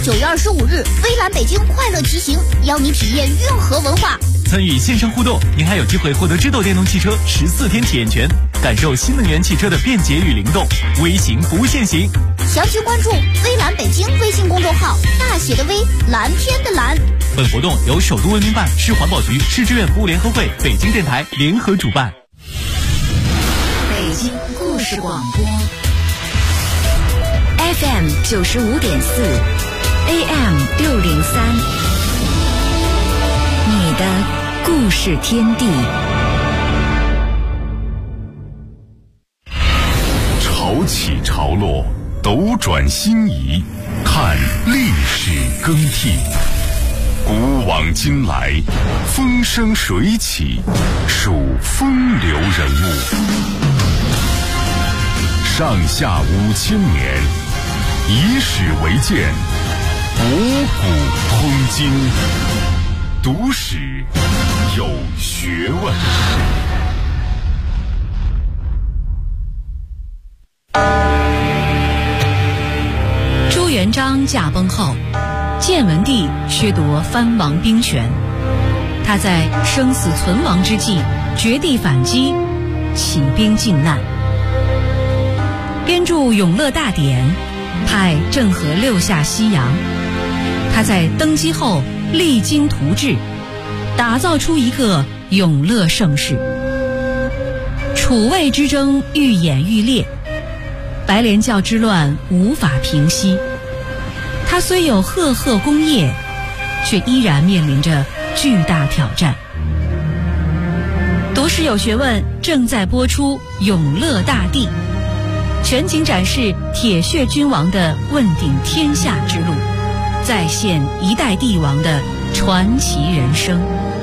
9月25日，微蓝北京快乐骑行，邀你体验运河文化。 参与线上互动，您还有机会获得知豆电动汽车14天体验权，感受新能源汽车的便捷与灵动。微行不限行， 详情关注微蓝北京微信公众号，大写的微，蓝天的蓝。 本活动由首都文明办、市环保局、市志愿服务联合会、北京电台联合主办。 北京故事广播 FM 95.4 AM 603，你的故事天地。 潮起潮落，斗转星移，看历史更替。古往今来，风生水起，数风流人物。上下5000年，以史为鉴，博古通今。读史有学问。 朱元璋驾崩后，建文帝削夺藩王兵权，他在生死存亡之际绝地反击，起兵靖难，编著《永乐大典》，派郑和6下西洋。他在登基后励精图治，打造出一个永乐盛世。楚魏之争愈演愈烈，白莲教之乱无法平息。他虽有赫赫功业，却依然面临着巨大挑战。读史有学问正在播出《永乐大帝》，全景展示铁血君王的问鼎天下之路，再现一代帝王的传奇人生。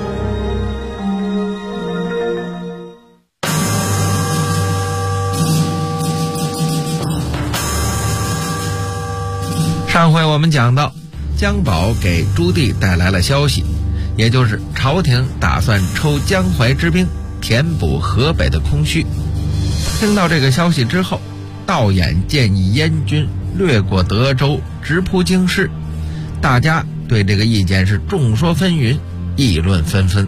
上回我们讲到，姜宝给朱棣带来了消息，也就是朝廷打算抽江淮之兵，填补河北的空虚。听到这个消息之后，道衍建议燕军掠过德州，直扑京师。大家对这个意见是众说纷纭，议论纷纷。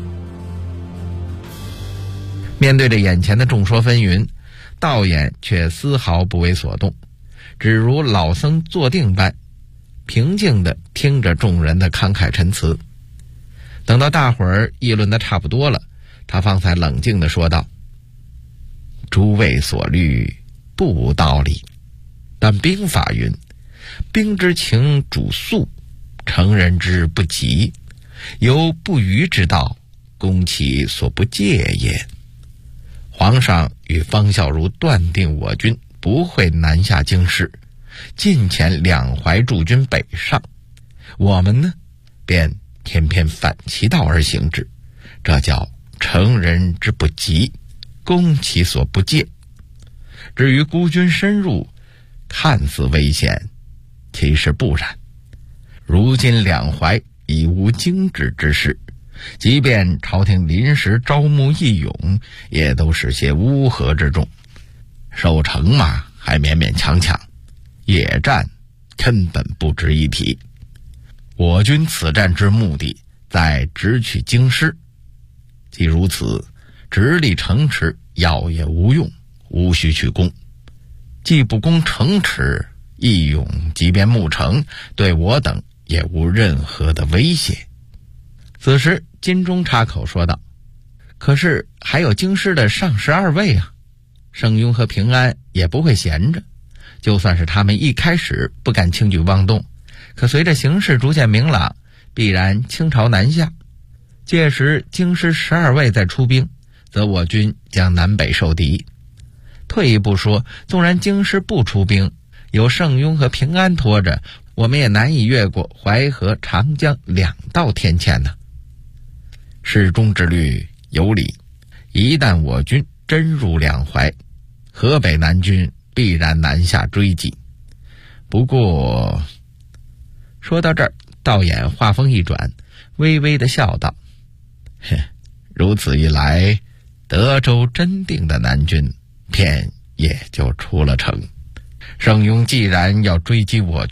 面对着眼前的众说纷纭，道衍却丝毫不为所动，只如老僧坐定般，平静地听着众人的慷慨陈词。等到大伙儿议论得差不多了，他方才冷静地说道：诸位所虑不无道理，但兵法云：兵之情主速，成人之不急，有不虞之道，攻其所不戒也。皇上与方孝孺断定我军不会南下京师，进遣两淮驻军北上，我们呢便偏偏反其道而行之，这叫成人之不急，攻其所不戒。至于孤军深入，看似危险，其实不然。如今两淮已无经止之事，即便朝廷临时招募义勇，也都是些乌合之众，守城嘛还勉勉强强，野战根本不值一提。我军此战之目的在直取京师，既如此，直立城池要也无用，无需去攻。既不攻城池，义勇即便牧城，对我等也无任何的威胁。此时金钟插口说道：可是还有京师的上士2位啊，盛庸和平安也不会闲着，就算是他们一开始不敢轻举妄动，可随着形势逐渐明朗，必然倾巢南下。届时京师12位再出兵，则我军将南北受敌。退一步说，纵然京师不出兵，有盛庸和平安拖着，我们也难以越过淮河、长江2道天堑呢。事中之虑有理，一旦我军真入两淮，河北南军必然南下追击。不过说到这儿，道衍话锋一转，微微地笑道：如此一来，德州真定的南军便也就出了城。盛庸既然要追击我军，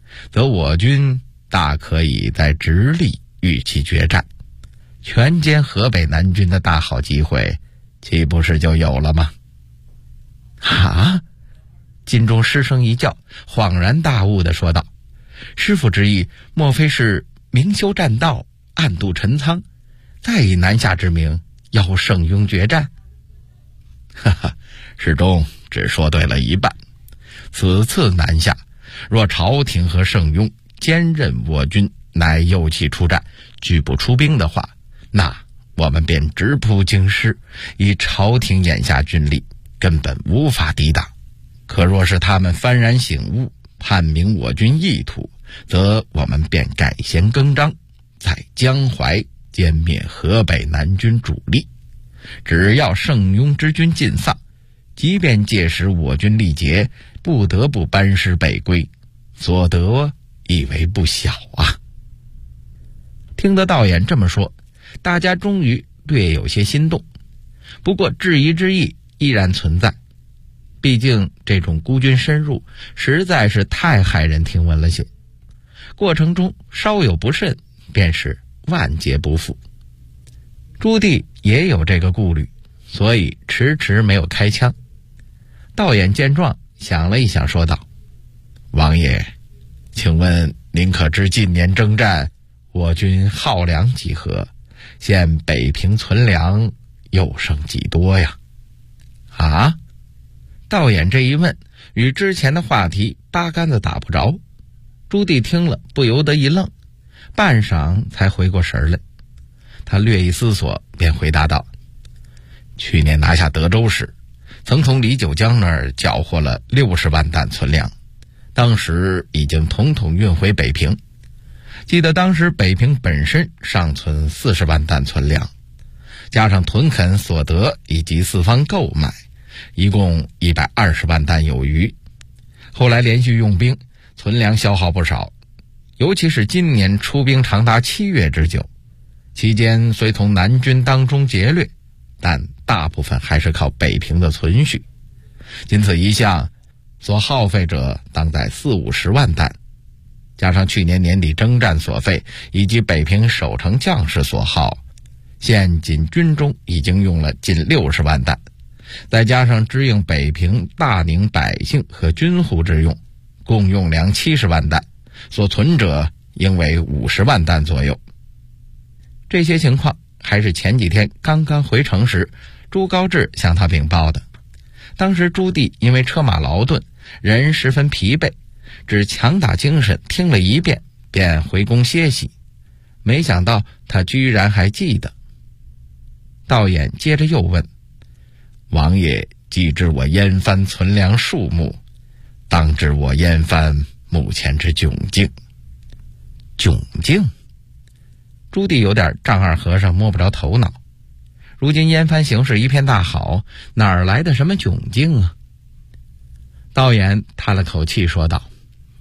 则我军大可以在直隶与其决战，全歼河北南军的大好机会，岂不是就有了吗？啊！金钟失声一叫，恍然大悟地说道：“师父之意，莫非是明修栈道，暗度陈仓，再以南下之名邀圣庸决战？”哈哈，师中只说对了一半。此次南下，若朝廷和圣庸兼任我军乃右旗出战，拒不出兵的话，那我们便直扑京师，以朝廷眼下军力根本无法抵挡。可若是他们幡然醒悟，判明我军意图，则我们便改弦更张，在江淮歼灭河北南军主力。只要圣庸之军尽丧，即便届时我军力竭，不得不班师北归，所得亦为不小啊。听得道衍这么说，大家终于略有些心动，不过质疑之意依然存在。毕竟这种孤军深入实在是太骇人听闻了些，过程中稍有不慎，便是万劫不复。朱棣也有这个顾虑，所以迟迟没有开枪。道衍见状，想了一想，说道：“王爷，请问您可知近年征战，我军耗粮几何？现北平存粮又剩几多呀？”啊？道衍这一问，与之前的话题八竿子打不着。朱棣听了不由得一愣，半晌才回过神来。他略一思索，便回答道：“去年拿下德州时，曾从李九江那儿缴获了60万担存粮，当时已经统统运回北平。记得当时北平本身尚存40万担存粮，加上屯垦所得以及四方购买，一共120万担有余。后来连续用兵，存粮消耗不少，尤其是今年出兵长达7月之久，期间虽从南军当中劫掠，但大部分还是靠北平的存续，仅此一项，所耗费者当在40-50万担，加上去年年底征战所费以及北平守城将士所耗，现仅军中已经用了近60万担，再加上支应北平大宁百姓和军户之用，共用粮70万担，所存者应为50万担左右。这些情况还是前几天刚刚回城时朱高炽向他禀报的。当时朱棣因为车马劳顿，人十分疲惫，只强打精神听了一遍，便回宫歇息。没想到他居然还记得。道衍接着又问：“王爷既知我燕藩存粮数目，当知我燕藩目前之窘境。”窘境？朱棣有点丈二和尚摸不着头脑。如今燕藩形势一片大好，哪儿来的什么窘境啊？道衍叹了口气说道：“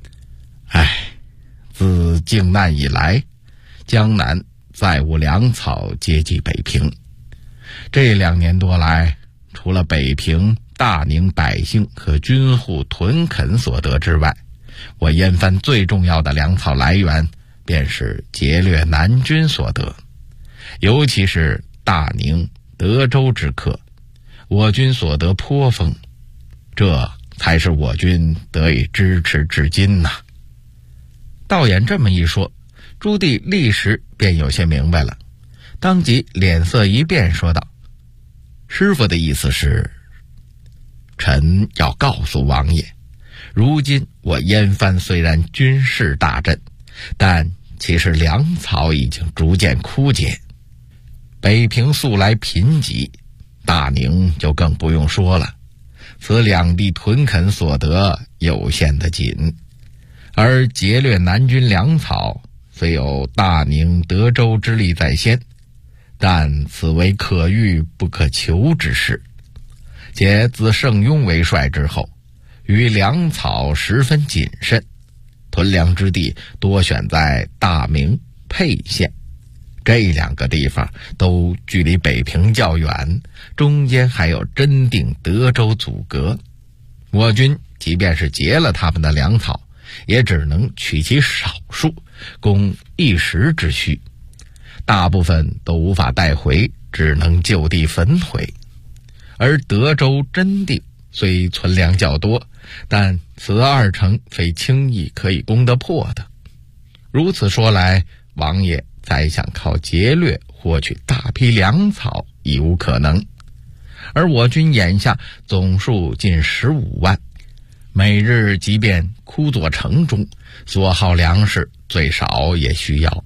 自靖难以来，江南再无粮草接济北平。这2年多来，除了北平大宁百姓和军户屯垦所得之外，我燕藩最重要的粮草来源便是劫掠南军所得，尤其是大宁、德州之客，我军所得颇丰，这才是我军得以支持至今呐。”道衍这么一说，朱棣立时便有些明白了，当即脸色一变，说道：“师父的意思是，臣要告诉王爷，如今我燕藩虽然军事大振，但其实粮草已经逐渐枯竭。北平素来贫瘠，大宁就更不用说了，此两地屯垦所得有限的紧，而劫掠南军粮草虽有大宁、德州之力在先，但此为可遇不可求之事。且自圣庸为帅之后，于粮草十分谨慎，屯粮之地多选在大名、沛县，这2个地方都距离北平较远，中间还有真定、德州阻隔。我军即便是劫了他们的粮草， 也只能取其少数，供一时之需，大部分都无法带回，只能就地焚毁。而德州、真定虽存粮较多，但此2城非轻易可以攻得破的。如此说来，王爷再想靠劫掠获取大批粮草已无可能。而我军眼下总数近15万，每日即便枯坐城中，所耗粮食最少也需要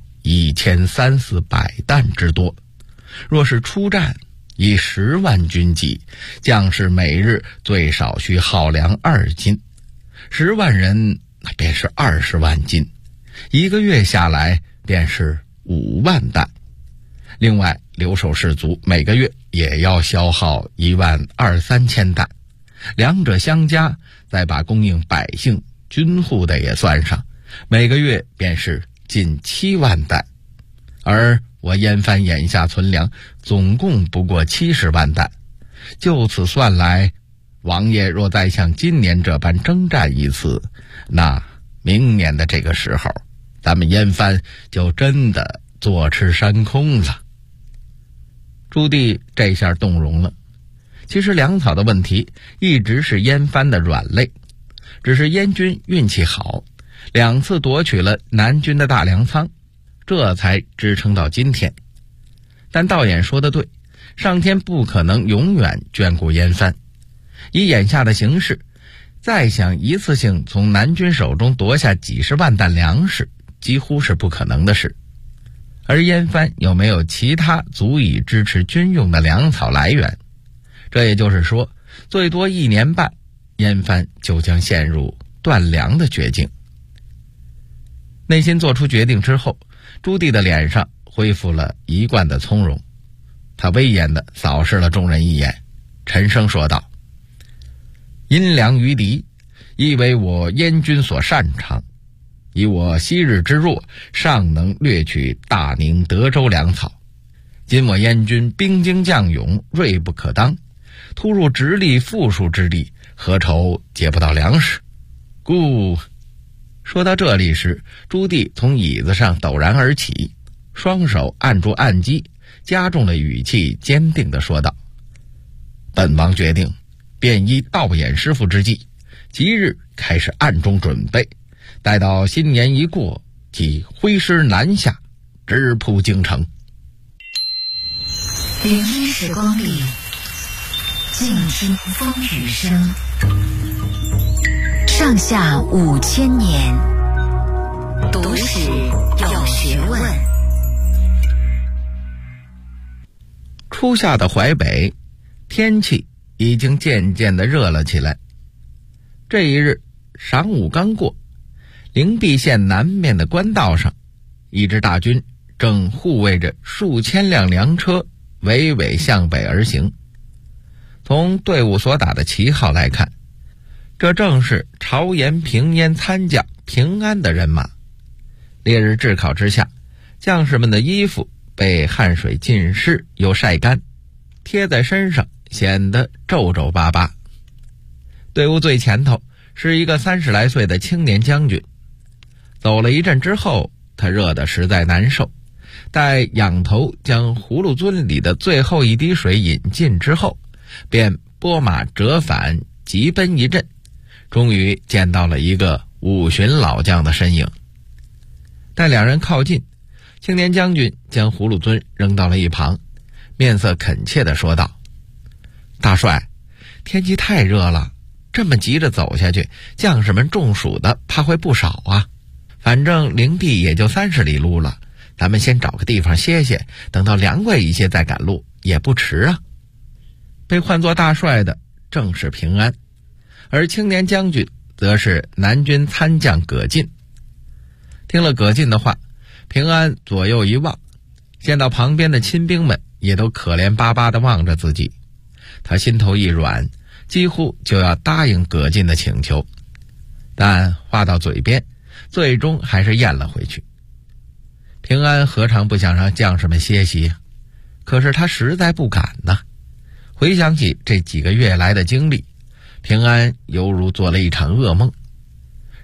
1300-400担之多。若是出战，以10万军计，将士每日最少需耗粮2斤，10万人那便是20万斤，一个月下来便是5万担。另外，留守士卒每个月也要消耗12000-3千担，两者相加，再把供应百姓军户的也算上，每个月便是近7万担。而我燕藩眼下存粮总共不过70万担，就此算来，王爷若再像今年这般征战一次，那明年的这个时候，咱们燕藩就真的坐吃山空了。朱棣这下动容了。其实粮草的问题一直是燕藩的软肋，只是燕军运气好，2次夺取了南军的大粮仓，这才支撑到今天。但道衍说的对，上天不可能永远眷顾燕藩，以眼下的形势，再想一次性从南军手中夺下几十万担粮食，几乎是不可能的事。而燕藩有没有其他足以支持军用的粮草来源？这也就是说，最多1年半，燕藩就将陷入断粮的绝境。内心做出决定之后，朱棣的脸上恢复了一贯的从容，他威严地扫视了众人一眼，沉声说道：因粮于敌，亦为我燕军所擅长，以我昔日之弱，尚能掠取大宁、德州粮草。今我燕军兵精将勇，锐不可当，突入直隶富庶之地，何愁劫不到粮食？故说到这里时，朱棣从椅子上陡然而起，双手按住案几，加重了语气，坚定地说道：本王决定，便依道衍师傅之计，即日开始暗中准备，待到新年一过，即挥师南下，直扑京城。 01时光里，静听风雨声，上下5000年，读史有学问。 初夏的淮北，天气已经渐渐地热了起来。这一日晌午刚过，灵璧县南面的官道上，一支大军正护卫着数千辆粮车娓娓向北而行。从队伍所打的旗号来看，这正是朝延平燕参将平安的人马。烈日炙烤之下，将士们的衣服被汗水浸湿又晒干，贴在身上显得皱皱巴巴。队伍最前头是一个30来岁的青年将军，走了一阵之后，他热得实在难受，待仰头将葫芦樽里的最后一滴水饮尽之后，便拨马折返，急奔一阵，终于见到了一个五旬老将的身影。待两人靠近，青年将军将葫芦樽扔到了一旁，面色恳切地说道：大帅，天气太热了，这么急着走下去，将士们中暑的怕会不少啊。反正灵璧也就30里路了，咱们先找个地方歇歇，等到凉快一些再赶路也不迟啊。被唤作大帅的正是平安，而青年将军则是南军参将葛进。听了葛进的话，平安左右一望，见到旁边的亲兵们也都可怜巴巴地望着自己，他心头一软，几乎就要答应葛进的请求，但话到嘴边，最终还是咽了回去。平安何尝不想让将士们歇息，可是他实在不敢呢。回想起这几个月来的经历，平安犹如做了一场噩梦。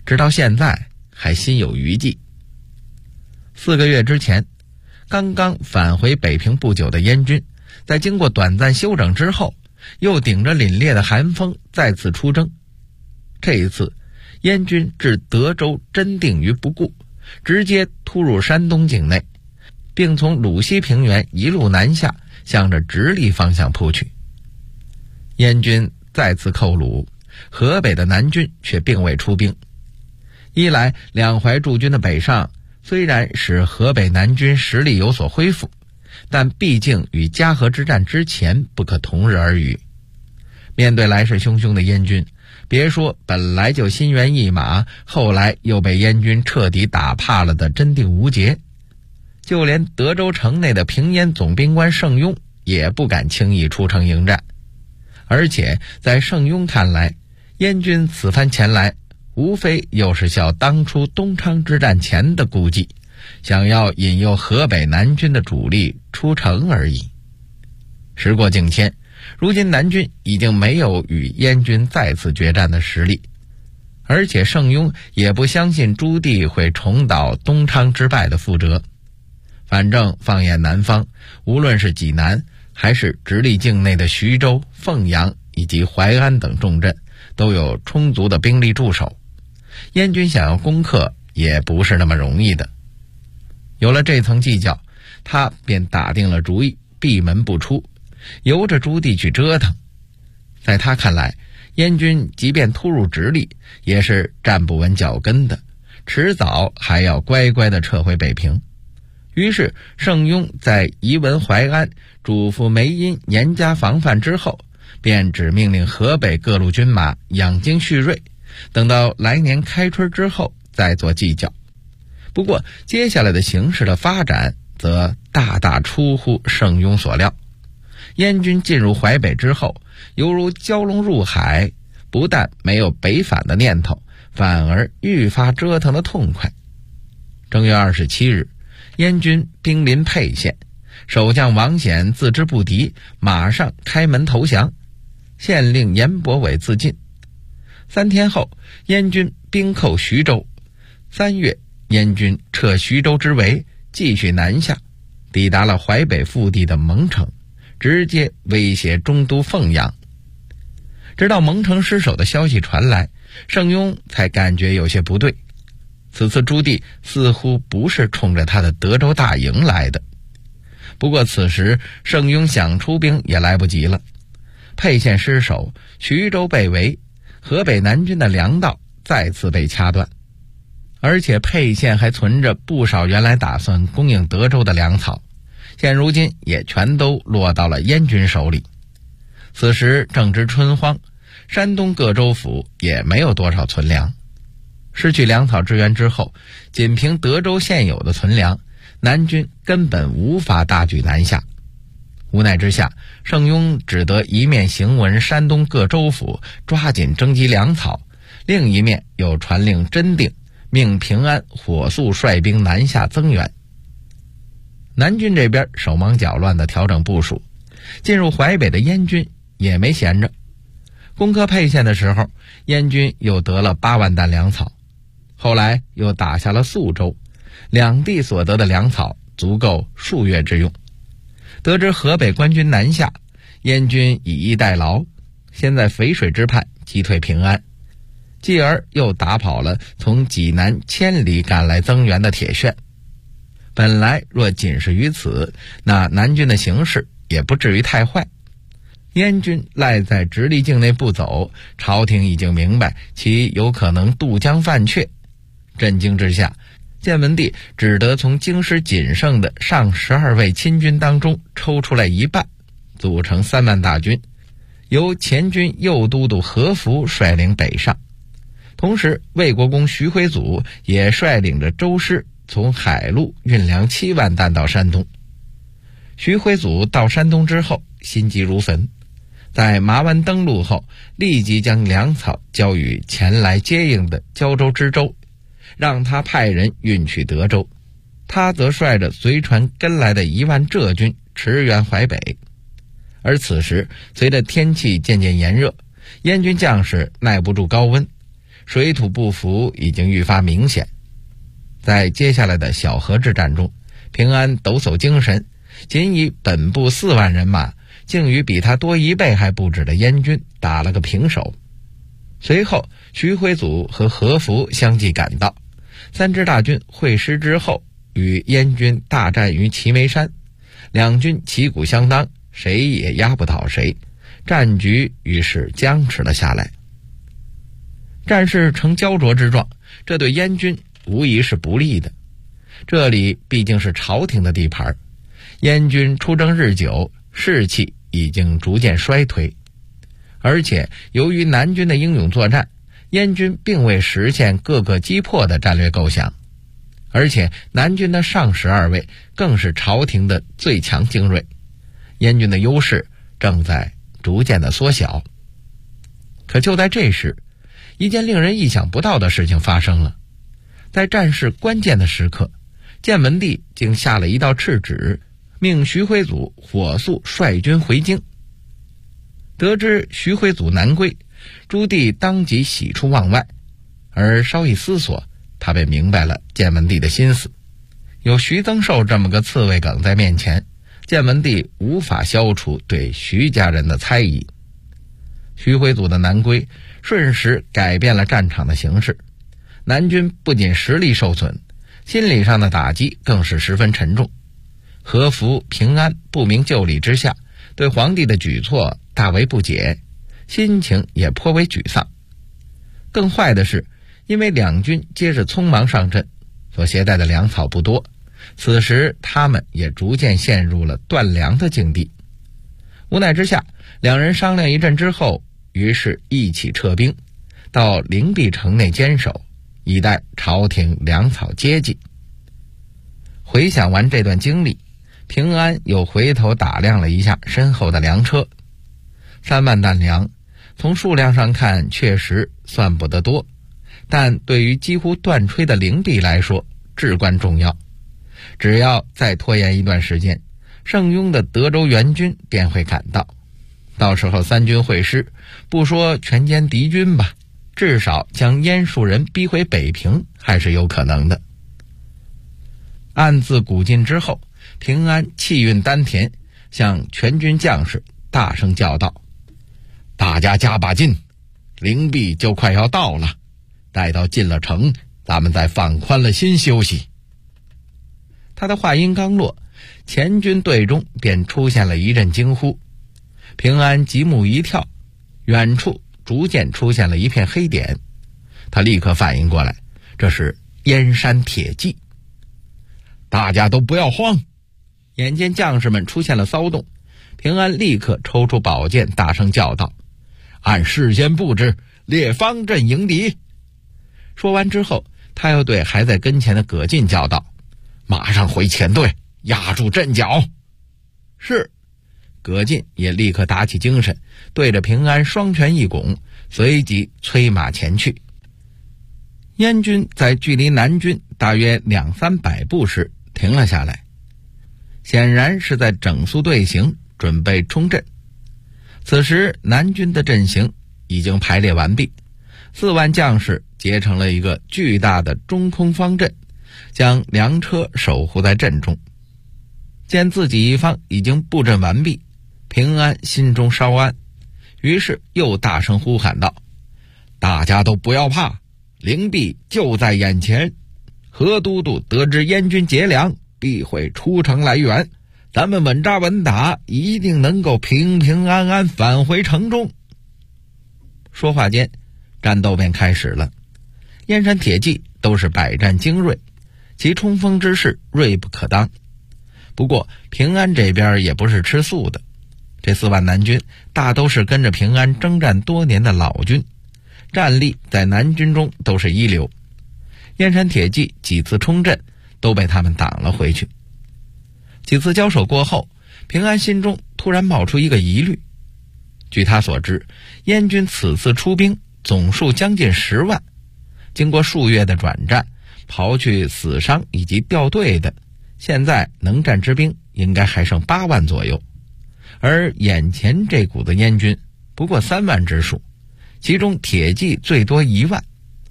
直到现在还心有余悸。4个月之前，刚刚返回北平不久的燕军，在经过短暂休整之后，又顶着凛冽的寒风再次出征。这一次，燕军置德州真定于不顾，直接突入山东境内，并从鲁西平原一路南下，向着直隶方向扑去。燕军再次寇鲁，河北的南军却并未出兵。一来，两淮驻军的北上虽然使河北南军实力有所恢复，但毕竟与嘉禾之战之前不可同日而语。面对来势汹汹的燕军，别说本来就心猿意马，后来又被燕军彻底打怕了的真定无节，就连德州城内的平燕总兵官盛庸也不敢轻易出城迎战。而且在盛庸看来，燕军此番前来，无非又是效当初东昌之战前的估计，想要引诱河北南军的主力出城而已。时过境迁，如今南军已经没有与燕军再次决战的实力，而且盛庸也不相信朱棣会重蹈东昌之败的覆辙。反正放眼南方，无论是济南还是直隶境内的徐州、凤阳以及淮安等重镇，都有充足的兵力驻守，燕军想要攻克也不是那么容易的。有了这层计较，他便打定了主意，闭门不出，由着朱棣去折腾。在他看来，燕军即便突入直隶，也是站不稳脚跟的，迟早还要乖乖地撤回北平。于是盛庸在移文淮安，嘱咐梅因严加防范之后，便只命令河北各路军马养精蓄锐，等到来年开春之后再做计较。不过接下来的形势的发展则大大出乎盛庸所料。燕军进入淮北之后，犹如蛟龙入海，不但没有北返的念头，反而愈发折腾得痛快。正月27日，燕军兵临沛县，守将王显自知不敌，马上开门投降，县令严伯伟自尽。3天后，燕军兵寇徐州。3月，燕军撤徐州之围，继续南下，抵达了淮北腹地的蒙城，直接威胁中都凤阳。直到蒙城失守的消息传来，盛庸才感觉有些不对。此次朱棣似乎不是冲着他的德州大营来的。不过此时盛庸想出兵也来不及了。沛县失守，徐州被围，河北南军的粮道再次被掐断，而且沛县还存着不少原来打算供应德州的粮草，现如今也全都落到了燕军手里。此时正值春荒，山东各州府也没有多少存粮。失去粮草支援之后，仅凭德州现有的存粮，南军根本无法大举南下。无奈之下，盛庸只得一面行文山东各州府抓紧征集粮草，另一面又传令真定，命平安火速率兵南下增援。南军这边手忙脚乱地调整部署，进入淮北的燕军也没闲着。攻克沛县的时候，燕军又得了8万担粮草，后来又打下了宿州，两地所得的粮草足够数月之用。得知河北官军南下，燕军以逸待劳，先在淝水之畔击退平安，继而又打跑了从济南千里赶来增援的铁铉。本来若仅是于此，那南军的形势也不至于太坏。燕军赖在直隶境内不走，朝廷已经明白其有可能渡江犯阙。震惊之下，建文帝只得从京师仅剩的上12位亲军当中抽出来一半，组成3万大军，由前军右都督何福率领北上。同时魏国公徐辉祖也率领着周师从海路运粮7万担到山东。徐辉祖到山东之后心急如焚，在麻湾登陆后，立即将粮草交予前来接应的胶州知州，让他派人运去德州，他则率着随船跟来的1万浙军驰援淮北。而此时随着天气渐渐炎热，燕军将士耐不住高温， 水土不服已经愈发明显。在接下来的小河之战中，平安抖擞精神，仅以本部4万人马，竟与比他多1倍还不止的燕军打了个平手。随后徐辉祖和何福相继赶到，3支大军会师之后，与燕军大战于齐眉山，两军旗鼓相当，谁也压不倒谁，战局于是僵持了下来。战事呈焦灼之状，这对燕军无疑是不利的。这里毕竟是朝廷的地盘，燕军出征日久，士气已经逐渐衰退。而且由于南军的英勇作战，燕军并未实现各个击破的战略构想，而且南军的上10二位更是朝廷的最强精锐，燕军的优势正在逐渐的缩小。可就在这时，一件令人意想不到的事情发生了。在战事关键的时刻，建文帝竟下了一道敕旨，命徐辉祖火速率军回京。得知徐辉祖南归，朱棣当即喜出望外，而稍一思索，他便明白了建文帝的心思。有徐增寿这么个刺猬梗在面前，建文帝无法消除对徐家人的猜疑。徐辉祖的南归瞬时改变了战场的形势，南军不仅实力受损，心理上的打击更是十分沉重。何福、平安不明就里之下，对皇帝的举措大为不解，心情也颇为沮丧。更坏的是，因为两军皆是匆忙上阵，所携带的粮草不多，此时他们也逐渐陷入了断粮的境地。无奈之下，两人商量一阵之后，于是一起撤兵，到灵璧城内坚守，以待朝廷粮草接济。回想完这段经历，平安又回头打量了一下身后的粮车，3万担粮，从数量上看确实算不得多，但对于几乎断炊的灵璧来说至关重要。只要再拖延一段时间，盛庸的德州援军便会赶到，到时候3军会师，不说全歼敌军吧，至少将燕树人逼回北平还是有可能的。暗自鼓劲之后，平安气运丹田，向全军将士大声叫道：大家加把劲，灵璧就快要到了，待到进了城，咱们再放宽了心休息。他的话音刚落，前军队中便出现了一阵惊呼。平安极目一跳，远处逐渐出现了一片黑点，他立刻反应过来，这是燕山铁骑。大家都不要慌！眼见将士们出现了骚动，平安立刻抽出宝剑，大声叫道：按事先布置，列方阵迎敌。说完之后，他又对还在跟前的葛进叫道：马上回前队，压住阵脚。是。葛进也立刻打起精神，对着平安双拳一拱，随即催马前去。燕军在距离南军大约200-300步时停了下来，显然是在整肃队形，准备冲阵。此时南军的阵型已经排列完毕，4万将士结成了一个巨大的中空方阵，将粮车守护在阵中。见自己一方已经布阵完毕，平安心中稍安，于是又大声呼喊道：大家都不要怕，灵璧就在眼前，何都督得知燕军劫粮，必会出城来援，咱们稳扎稳打，一定能够平平安安返回城中。说话间，战斗便开始了。燕山铁骑都是百战精锐，其冲锋之势锐不可当。不过平安这边也不是吃素的，这4万南军大都是跟着平安征战多年的老军，战力在南军中都是一流。燕山铁骑几次冲阵都被他们挡了回去。几次交手过后，平安心中突然冒出一个疑虑。据他所知，燕军此次出兵总数将近10万，经过数月的转战，刨去死伤以及掉队的，现在能战之兵应该还剩8万左右，而眼前这股子燕军不过3万之数，其中铁骑最多1万，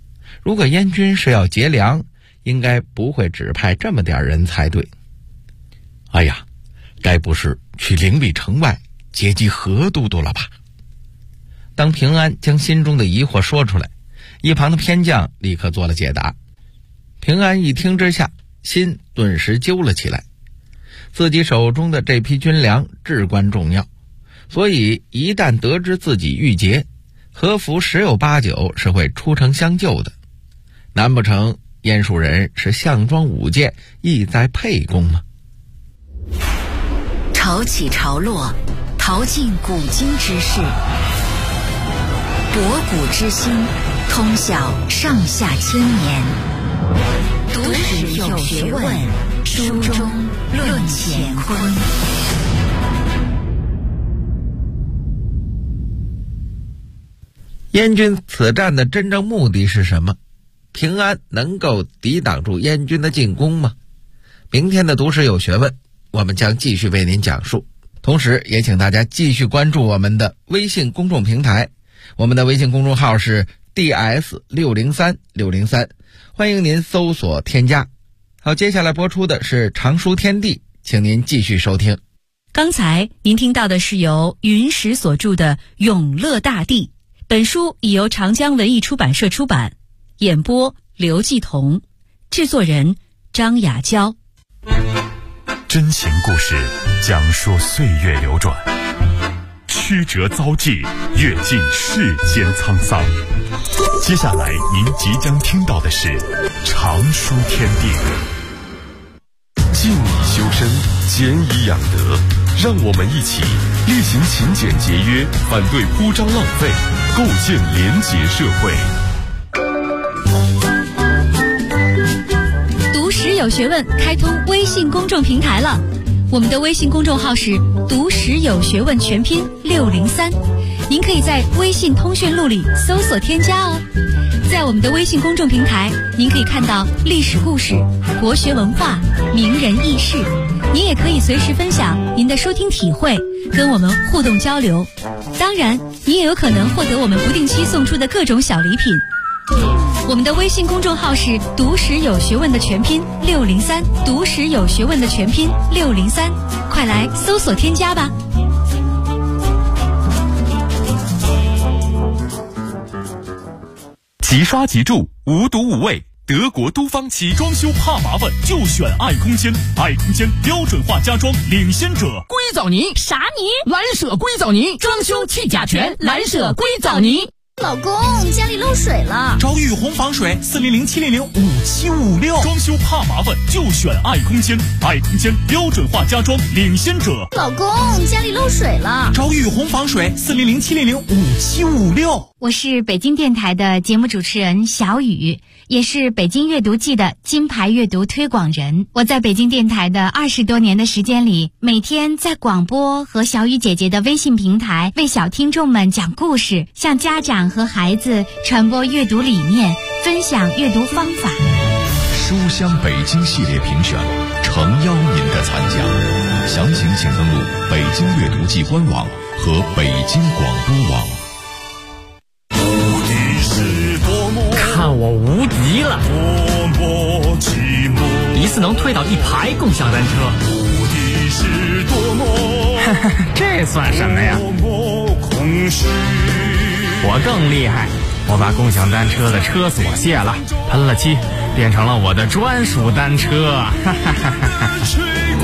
如果燕军是要劫粮，应该不会只派这么点人才对。哎呀，该不是去灵璧城外截击何都督了吧？当平安将心中的疑惑说出来，一旁的偏将立刻做了解答。平安一听之下，心顿时揪了起来。自己手中的这批军粮至关重要，所以一旦得知自己遇劫，何福十有八九是会出城相救的。难不成燕蜀人是项庄舞剑，意在沛公吗？ 潮起潮落，淘尽古今之事，博古之今，通晓上下千年。读史有学问，书中论乾坤。 燕军此战的真正目的是什么？平安能够抵挡住燕军的进攻吗？明天的读史有学问，我们将继续为您讲述。同时也请大家继续关注我们的微信公众平台，我们的微信公众号是 DS603603，欢迎您搜索添加。好，接下来播出的是常书天地，请您继续收听。 刚才您听到的是由云石所著的《永乐大帝》，本书已由长江文艺出版社出版，演播刘继彤，制作人张雅娇。 真情故事讲述岁月流转，曲折遭际，阅尽世间沧桑。接下来您即将听到的是常书天地。 静以修身，俭以养德，让我们一起厉行勤俭节约，反对铺张浪费，构建廉洁社会。 读史有学问开通微信公众平台了，我们的微信公众号是读史有学问全拼603，您可以在微信通讯录里搜索添加哦。在我们的微信公众平台，您可以看到历史故事、国学文化、名人轶事，您也可以随时分享您的收听体会，跟我们互动交流。当然，您也有可能获得我们不定期送出的各种小礼品。我们的微信公众号是读史有学问的全拼603，读史有学问的全拼603，快来搜索添加吧。 即刷即住，无毒无味。德国都方漆，装修怕麻烦就选爱空间。爱空间标准化家装领先者。 硅藻泥啥泥？ 蓝舍硅藻泥，装修去甲醛，蓝舍硅藻泥。 老公，家里漏水了， 找雨虹防水400-700-5756。 装修怕麻烦就选爱空间。爱空间标准化家装领先者。 老公，家里漏水了， 找雨虹防水400-700-5756。 我是北京电台的节目主持人小雨，也是北京阅读季的金牌阅读推广人。我在北京电台的20多年的时间里，每天在广播和小雨姐姐的微信平台为小听众们讲故事，向家长和孩子传播阅读理念，分享阅读方法。 书香北京系列评选诚邀您的参加，详情请登录北京阅读季官网和北京广播网。 看我无敌了！一次能推倒1排共享单车，这算什么呀？我更厉害，我把共享单车的车锁卸了，喷了漆，变成了我的专属单车。